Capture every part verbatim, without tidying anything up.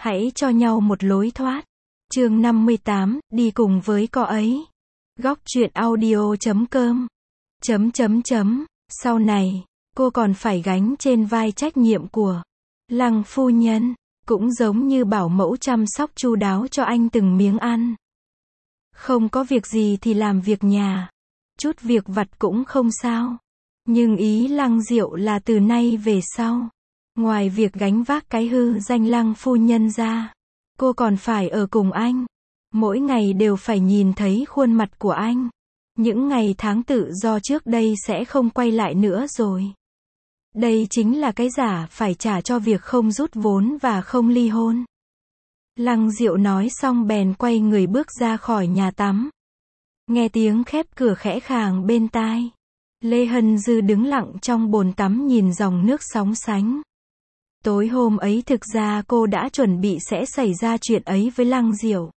Hãy cho nhau một lối thoát. Chương năm mươi tám, đi cùng với cô ấy. Góc truyện audio chấm com. Chấm chấm chấm. Sau này, cô còn phải gánh trên vai trách nhiệm của Lăng phu nhân, cũng giống như bảo mẫu chăm sóc chu đáo cho anh từng miếng ăn. Không có việc gì thì làm việc nhà. Chút việc vặt cũng không sao. Nhưng ý Lăng Diệu là từ nay về sau, ngoài việc gánh vác cái hư danh Lăng phu nhân ra, cô còn phải ở cùng anh. Mỗi ngày đều phải nhìn thấy khuôn mặt của anh. Những ngày tháng tự do trước đây sẽ không quay lại nữa rồi. Đây chính là cái giả phải trả cho việc không rút vốn và không ly hôn. Lăng Diệu nói xong bèn quay người bước ra khỏi nhà tắm. Nghe tiếng khép cửa khẽ khàng bên tai, Lê Hân Dư đứng lặng trong bồn tắm nhìn dòng nước sóng sánh. Tối hôm ấy thực ra cô đã chuẩn bị sẽ xảy ra chuyện ấy với Lăng Diệu.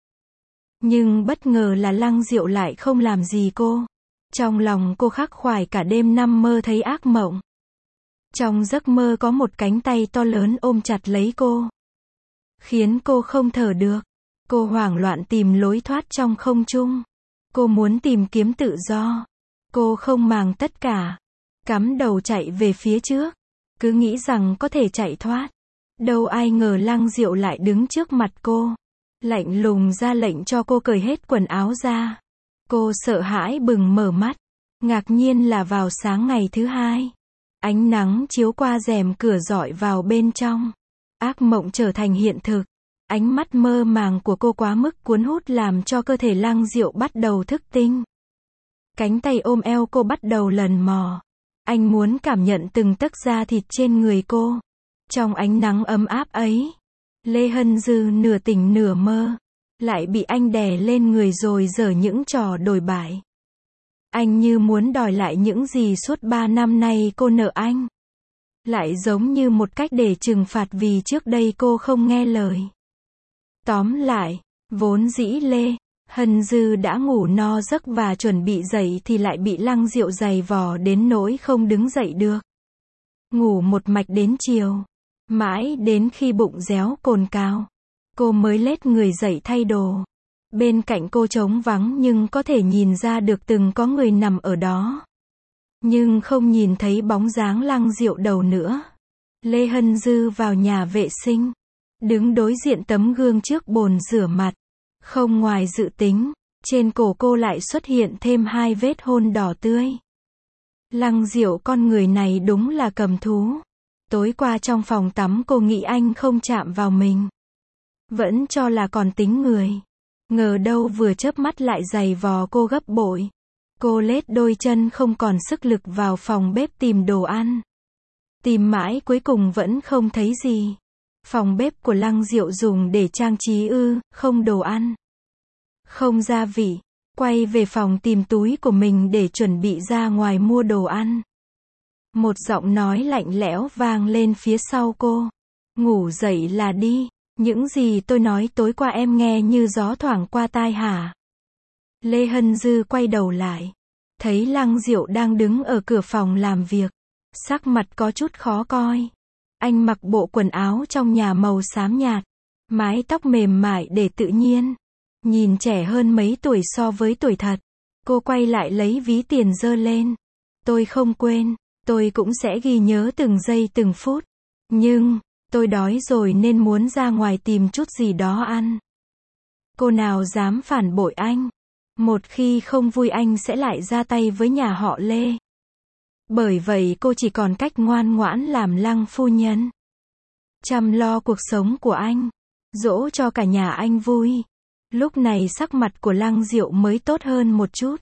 Nhưng bất ngờ là Lăng Diệu lại không làm gì cô. Trong lòng cô khắc khoải cả đêm nằm mơ thấy ác mộng. Trong giấc mơ có một cánh tay to lớn ôm chặt lấy cô, khiến cô không thở được. Cô hoảng loạn tìm lối thoát trong không trung. Cô muốn tìm kiếm tự do. Cô không màng tất cả, cắm đầu chạy về phía trước, cứ nghĩ rằng có thể chạy thoát. Đâu ai ngờ Lăng Diệu lại đứng trước mặt cô, lạnh lùng ra lệnh cho cô cởi hết quần áo ra. Cô sợ hãi bừng mở mắt. Ngạc nhiên là vào sáng ngày thứ hai, ánh nắng chiếu qua rèm cửa rọi vào bên trong. Ác mộng trở thành hiện thực. Ánh mắt mơ màng của cô quá mức cuốn hút làm cho cơ thể Lăng Diệu bắt đầu thức tỉnh. Cánh tay ôm eo cô bắt đầu lần mò. Anh muốn cảm nhận từng tấc da thịt trên người cô. Trong ánh nắng ấm áp ấy, Lê Hân Dư nửa tỉnh nửa mơ, lại bị anh đè lên người rồi giở những trò đồi bại. Anh như muốn đòi lại những gì suốt ba năm nay cô nợ anh. Lại giống như một cách để trừng phạt vì trước đây cô không nghe lời. Tóm lại, vốn dĩ Lê Hân Dư đã ngủ no giấc và chuẩn bị dậy thì lại bị Lăng Diệu giày vò đến nỗi không đứng dậy được. Ngủ một mạch đến chiều, mãi đến khi bụng réo cồn cào, cô mới lết người dậy thay đồ. Bên cạnh cô trống vắng nhưng có thể nhìn ra được từng có người nằm ở đó. Nhưng không nhìn thấy bóng dáng Lăng Diệu đâu nữa. Lê Hân Dư vào nhà vệ sinh, đứng đối diện tấm gương trước bồn rửa mặt. Không ngoài dự tính, trên cổ cô lại xuất hiện thêm hai vết hôn đỏ tươi. Lăng Diệu con người này đúng là cầm thú. Tối qua trong phòng tắm cô nghĩ anh không chạm vào mình, vẫn cho là còn tính người. Ngờ đâu vừa chớp mắt lại giày vò cô gấp bội. Cô lết đôi chân không còn sức lực vào phòng bếp tìm đồ ăn. Tìm mãi cuối cùng vẫn không thấy gì. Phòng bếp của Lăng Diệu dùng để trang trí ư, không đồ ăn, không gia vị. Quay về phòng tìm túi của mình để chuẩn bị ra ngoài mua đồ ăn. Một giọng nói lạnh lẽo vang lên phía sau cô. Ngủ dậy là đi. Những gì tôi nói tối qua em nghe như gió thoảng qua tai hả? Lê Hân Dư quay đầu lại, thấy Lăng Diệu đang đứng ở cửa phòng làm việc, sắc mặt có chút khó coi. Anh mặc bộ quần áo trong nhà màu xám nhạt, mái tóc mềm mại để tự nhiên, nhìn trẻ hơn mấy tuổi so với tuổi thật. Cô quay lại lấy ví tiền giơ lên. Tôi không quên, tôi cũng sẽ ghi nhớ từng giây từng phút. Nhưng, tôi đói rồi nên muốn ra ngoài tìm chút gì đó ăn. Cô nào dám phản bội anh. Một khi không vui anh sẽ lại ra tay với nhà họ Lê. Bởi vậy cô chỉ còn cách ngoan ngoãn làm Lăng phu nhân, chăm lo cuộc sống của anh, dỗ cho cả nhà anh vui. Lúc này sắc mặt của Lăng Diệu mới tốt hơn một chút.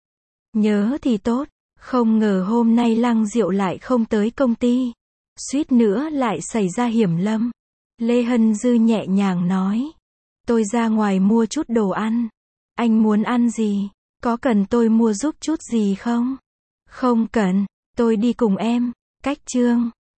Nhớ thì tốt, không ngờ hôm nay Lăng Diệu lại không tới công ty. Suýt nữa lại xảy ra hiểm lâm. Lê Hân Dư nhẹ nhàng nói. Tôi ra ngoài mua chút đồ ăn. Anh muốn ăn gì? Có cần tôi mua giúp chút gì không? Không cần, tôi đi cùng em. Cách chương